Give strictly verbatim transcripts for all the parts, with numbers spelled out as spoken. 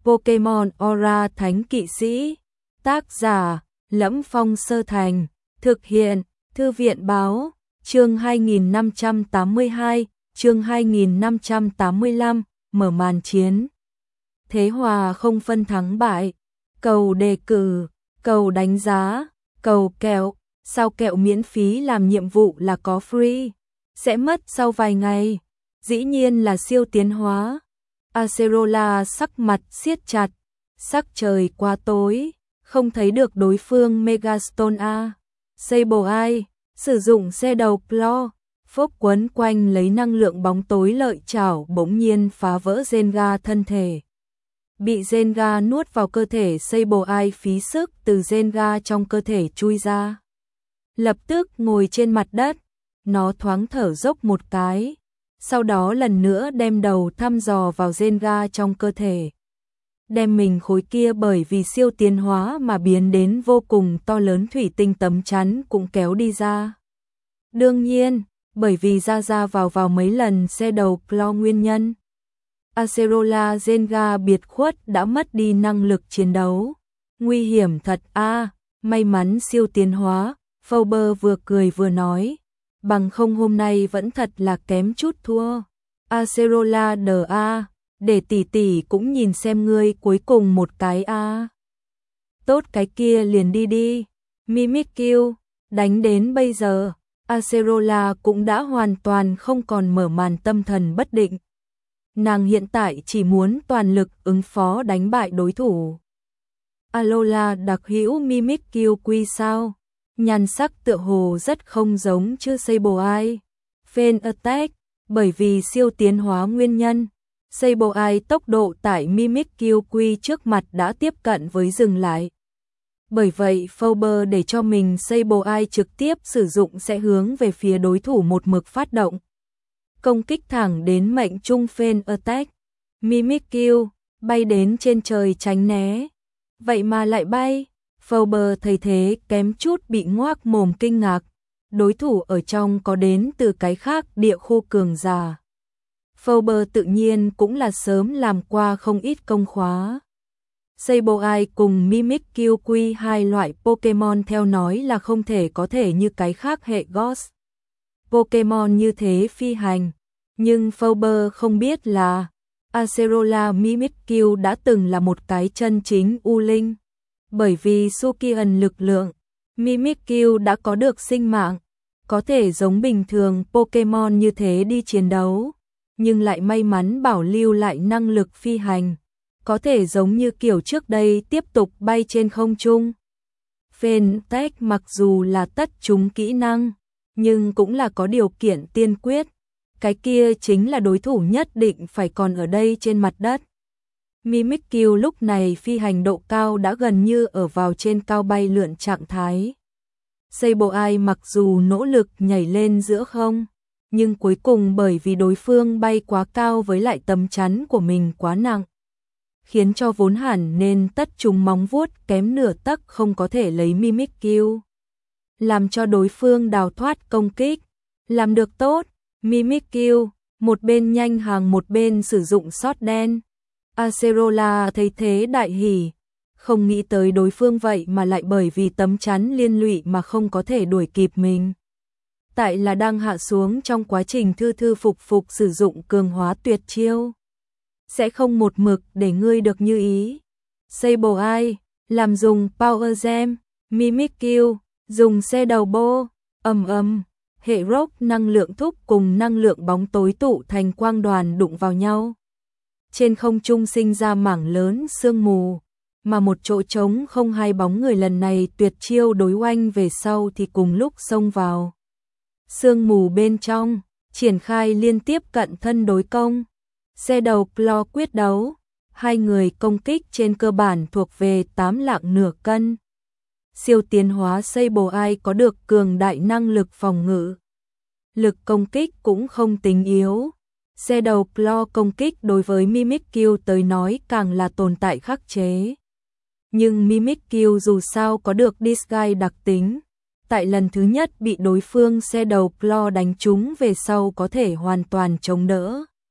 Pokemon Aura Thánh Kỵ Sĩ. Tác giả: Lẫm Phong Sơ Thành. Thực hiện: Thư viện báo. Chương hai nghìn năm trăm tám mươi hai, chương hai nghìn năm trăm tám mươi lăm, mở màn chiến. Thế hòa không phân thắng bại. Cầu đề cử, cầu đánh giá, cầu kẹo. Sao kẹo miễn phí làm nhiệm vụ là có free? Sẽ mất sau vài ngày. Dĩ nhiên là siêu tiến hóa. Acerola sắc mặt siết chặt. Sắc trời quá tối, không thấy được đối phương Megastone A. Sableye sử dụng xe đầu Claw, phốc quấn quanh lấy năng lượng bóng tối lợi chảo bỗng nhiên phá vỡ Zenga thân thể. Bị Zenga nuốt vào cơ thể, Sableye phí sức từ Zenga trong cơ thể chui ra. Lập tức ngồi trên mặt đất, nó thoáng thở dốc một cái, sau đó lần nữa đem đầu thăm dò vào Zenga trong cơ thể. Đem mình khối kia bởi vì siêu tiến hóa mà biến đến vô cùng to lớn thủy tinh tấm chắn cũng kéo đi ra. Đương nhiên, bởi vì ra ra vào vào mấy lần xe đầu Claw nguyên nhân. Acerola Zenga biệt khuất đã mất đi năng lực chiến đấu. Nguy hiểm thật a, à, may mắn siêu tiến hóa, Fauber vừa cười vừa nói. Bằng không hôm nay vẫn thật là kém chút thua. Acerola đờ a, để tỷ tỷ cũng nhìn xem ngươi cuối cùng một cái a. À. Tốt cái kia liền đi đi. Mimikyu, đánh đến bây giờ, Acerola cũng đã hoàn toàn không còn mở màn tâm thần bất định. Nàng hiện tại chỉ muốn toàn lực ứng phó đánh bại đối thủ. Alola đặc hữu Mimikyu quy sao? Nhan sắc tựa hồ rất không giống chứ Sableye. Fan Attack, bởi vì siêu tiến hóa nguyên nhân, Sableye tốc độ tại Mimikyu quy trước mặt đã tiếp cận với dừng lại. Bởi vậy Fauber để cho mình Sableye trực tiếp sử dụng sẽ hướng về phía đối thủ một mực phát động. Công kích thẳng đến mệnh trung Fan Attack. Mimikyu bay đến trên trời tránh né. Vậy mà lại bay. Fauber thấy thế kém chút bị ngoác mồm kinh ngạc. Đối thủ ở trong có đến từ cái khác địa khu cường giả. Fauber tự nhiên cũng là sớm làm qua không ít công khóa. Sableye cùng Mimikyu quy hai loại Pokemon theo nói là không thể có thể như cái khác hệ Ghost Pokemon như thế phi hành. Nhưng Fauber không biết là Acerola Mimikyu đã từng là một cái chân chính U Linh. Bởi vì Sukian lực lượng, Mimikyu đã có được sinh mạng, có thể giống bình thường Pokemon như thế đi chiến đấu, nhưng lại may mắn bảo lưu lại năng lực phi hành, có thể giống như kiểu trước đây tiếp tục bay trên không trung. Fan Attack mặc dù là tất chúng kỹ năng, nhưng cũng là có điều kiện tiên quyết, cái kia chính là đối thủ nhất định phải còn ở đây trên mặt đất. Mimikyu lúc này phi hành độ cao đã gần như ở vào trên cao bay lượn trạng thái. Sableye mặc dù nỗ lực nhảy lên giữa không, nhưng cuối cùng bởi vì đối phương bay quá cao với lại tấm chắn của mình quá nặng, khiến cho vốn hẳn nên tất chúng móng vuốt kém nửa tấc không có thể lấy Mimikyu, làm cho đối phương đào thoát công kích. Làm được tốt, Mimikyu một bên nhanh hàng một bên sử dụng sót đen. Acerola thấy thế đại hỉ, không nghĩ tới đối phương vậy mà lại bởi vì tấm chắn liên lụy mà không có thể đuổi kịp mình. Tại là đang hạ xuống trong quá trình thư thư phục phục sử dụng cường hóa tuyệt chiêu. Sẽ không một mực để ngươi được như ý. Sableye làm dùng Power Gem, Mimikyu dùng xe đầu bô, ầm ầm, hệ rock năng lượng thúc cùng năng lượng bóng tối tụ thành quang đoàn đụng vào nhau. Trên không trung sinh ra mảng lớn sương mù, mà một chỗ trống không hai bóng người lần này tuyệt chiêu đối oanh về sau thì cùng lúc xông vào. Sương mù bên trong, triển khai liên tiếp cận thân đối công. Xe đầu Claw quyết đấu, hai người công kích trên cơ bản thuộc về tám lạng nửa cân. Siêu tiến hóa Sableye có được cường đại năng lực phòng ngự. Lực công kích cũng không tính yếu. Xe đầu Claw công kích đối với Mimikyu tới nói càng là tồn tại khắc chế. Nhưng Mimikyu dù sao có được Disguise đặc tính, tại lần thứ nhất bị đối phương xe đầu Claw đánh trúng về sau có thể hoàn toàn chống đỡ.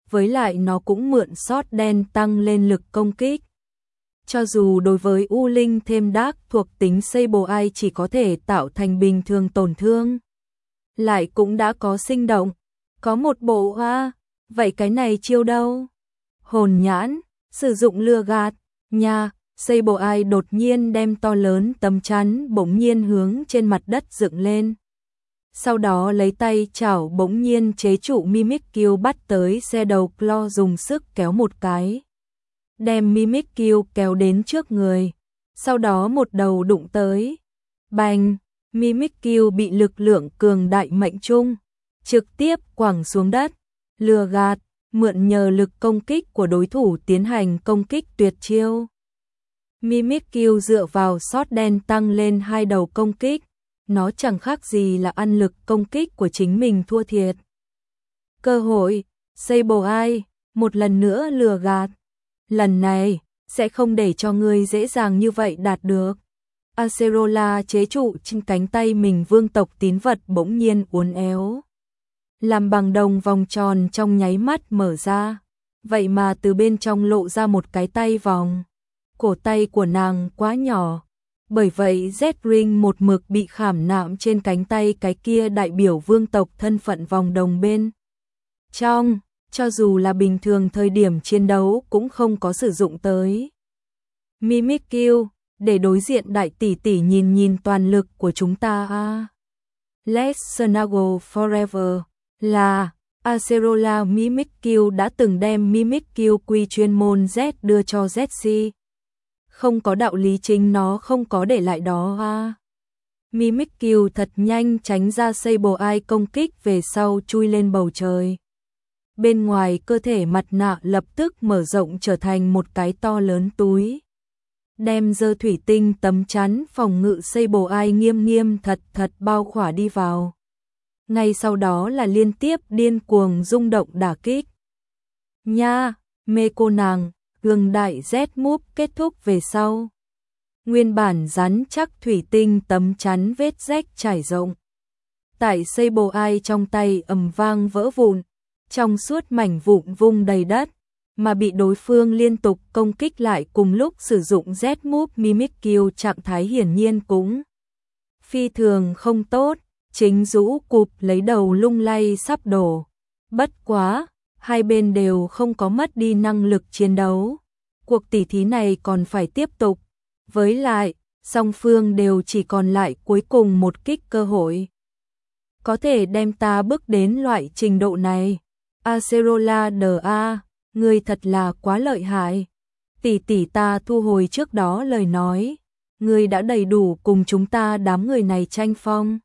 với lại nó cũng mượn sót đen tăng lên lực công kích. Cho dù đối với U Linh thêm Dark thuộc tính Sableye chỉ có thể tạo thành bình thường tổn thương, lại cũng đã có sinh động, có một bộ a, vậy cái này chiêu đâu? Hồn nhãn, sử dụng lừa gạt, nha, Sableye đột nhiên đem to lớn tấm chắn bỗng nhiên hướng trên mặt đất dựng lên. Sau đó lấy tay chảo bỗng nhiên chế trụ Mimikyu bắt tới xe đầu Claw dùng sức kéo một cái. Đem Mimikyu kéo đến trước người, sau đó một đầu đụng tới. Bành, Mimikyu bị lực lượng cường đại mệnh trung, trực tiếp quẳng xuống đất, lừa gạt, mượn nhờ lực công kích của đối thủ tiến hành công kích tuyệt chiêu. Mimikyu dựa vào sót đen tăng lên hai đầu công kích, nó chẳng khác gì là ăn lực công kích của chính mình thua thiệt. Cơ hội, Sableye, một lần nữa lừa gạt. Lần này, sẽ không để cho ngươi dễ dàng như vậy đạt được. Acerola chế trụ trên cánh tay mình vương tộc tín vật bỗng nhiên uốn éo. Làm bằng đồng vòng tròn trong nháy mắt mở ra. Vậy mà từ bên trong lộ ra một cái tay vòng. Cổ tay của nàng quá nhỏ. Bởi vậy Z-Ring một mực bị khảm nạm trên cánh tay cái kia đại biểu vương tộc thân phận vòng đồng bên trong. Cho dù là bình thường thời điểm chiến đấu cũng không có sử dụng tới. Mimikyu, để đối diện đại tỷ tỷ nhìn nhìn toàn lực của chúng ta a. Let's snuggle forever, là Acerola Mimikyu đã từng đem Mimikyu quy chuyên môn Z đưa cho Zetsu. Không có đạo lý chính nó không có để lại đó a. Mimikyu thật nhanh tránh ra Sableye công kích về sau chui lên bầu trời. Bên ngoài cơ thể mặt nạ lập tức mở rộng trở thành một cái to lớn túi. Đem dơ thủy tinh tấm chắn phòng ngự Sableye nghiêm nghiêm thật thật bao khỏa đi vào. Ngay sau đó là liên tiếp điên cuồng rung động đả kích. Nha, mê cô nàng, gương đại Z-Move kết thúc về sau. Nguyên bản rắn chắc thủy tinh tấm chắn vết rách trải rộng. Tại Sableye trong tay ầm vang vỡ vụn. Trong suốt mảnh vụn vung đầy đất, mà bị đối phương liên tục công kích lại cùng lúc sử dụng Z-Move Mimikyu trạng thái hiển nhiên cũng phi thường không tốt, chính rũ cụp lấy đầu lung lay sắp đổ. Bất quá, hai bên đều không có mất đi năng lực chiến đấu. Cuộc tỉ thí này còn phải tiếp tục, với lại, song phương đều chỉ còn lại cuối cùng một kích cơ hội. Có thể đem ta bước đến loại trình độ này. Acerola đờ a, ngươi thật là quá lợi hại. Tỷ tỷ ta thu hồi trước đó lời nói, ngươi đã đầy đủ cùng chúng ta đám người này tranh phong.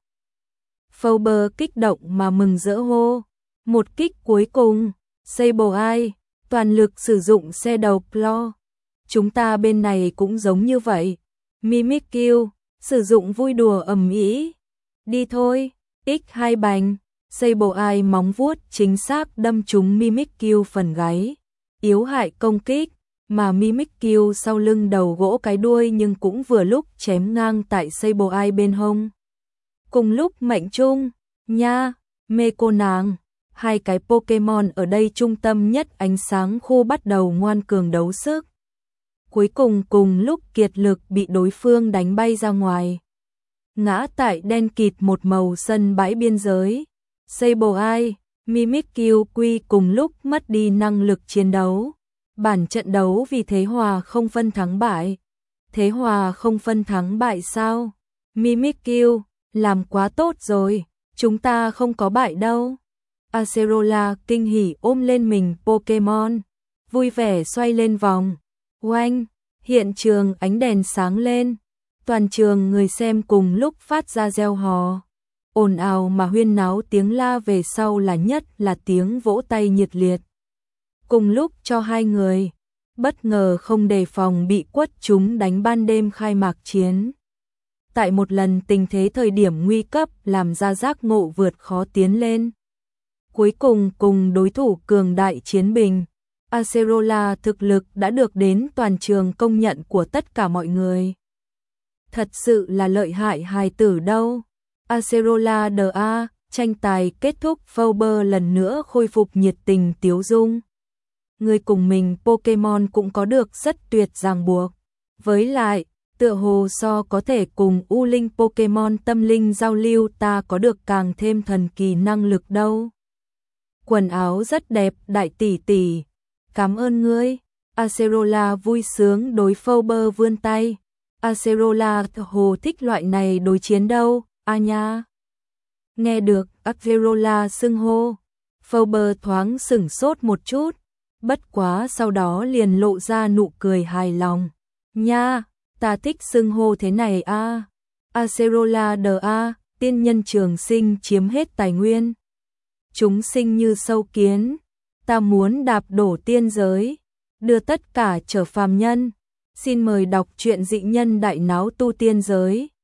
Fauber kích động mà mừng rỡ hô, một kích cuối cùng, Sableye, toàn lực sử dụng xe đầu Claw. Chúng ta bên này cũng giống như vậy. Mimikyu, sử dụng vui đùa ầm ĩ. Đi thôi, x hai bành. Sableye móng vuốt chính xác đâm trúng Mimikyu phần gáy, yếu hại công kích, mà Mimikyu sau lưng đầu gỗ cái đuôi nhưng cũng vừa lúc chém ngang tại Sableye bên hông. Cùng lúc mệnh trung, nha, mê cô nàng, hai cái Pokemon ở đây trung tâm nhất ánh sáng khu bắt đầu ngoan cường đấu sức. Cuối cùng cùng lúc kiệt lực bị đối phương đánh bay ra ngoài. Ngã tại đen kịt một màu sân bãi biên giới. Sableye, Mimikyu quy cùng lúc mất đi năng lực chiến đấu. Bản trận đấu vì thế hòa không phân thắng bại. Thế hòa không phân thắng bại sao? Mimikyu, làm quá tốt rồi, chúng ta không có bại đâu. Acerola kinh hỉ ôm lên mình Pokemon, vui vẻ xoay lên vòng. Oanh, hiện trường ánh đèn sáng lên. Toàn trường người xem cùng lúc phát ra reo hò. Ồn ào mà huyên náo tiếng la về sau là nhất là tiếng vỗ tay nhiệt liệt. Cùng lúc cho hai người, bất ngờ không đề phòng bị quất chúng đánh ban đêm khai mạc chiến. Tại một lần tình thế thời điểm nguy cấp làm ra giác ngộ vượt khó tiến lên. Cuối cùng cùng đối thủ cường đại chiến bình, Acerola thực lực đã được đến toàn trường công nhận của tất cả mọi người. Thật sự là lợi hại hài tử đâu. Acerola đờ a, tranh tài kết thúc Fauber lần nữa khôi phục nhiệt tình tiếu dung. người cùng mình Pokemon cũng có được rất tuyệt ràng buộc. Với lại, tựa hồ so có thể cùng U Linh Pokemon tâm linh giao lưu ta có được càng thêm thần kỳ năng lực đâu. Quần áo rất đẹp đại tỷ tỷ. Cảm ơn ngươi. Acerola vui sướng đối Phoebe vươn tay. Acerola hồ thích loại này đối chiến đâu, a nha. Nghe được Acerola xưng hô, Phoebe thoáng sửng sốt một chút, bất quá sau đó liền lộ ra nụ cười hài lòng. Nha, ta thích xưng hô thế này a. Acerola đờ a, tiên nhân trường sinh chiếm hết tài nguyên. Chúng sinh như sâu kiến, ta muốn đạp đổ tiên giới, đưa tất cả trở phàm nhân. Xin mời đọc truyện Dị Nhân Đại Náo Tu Tiên Giới.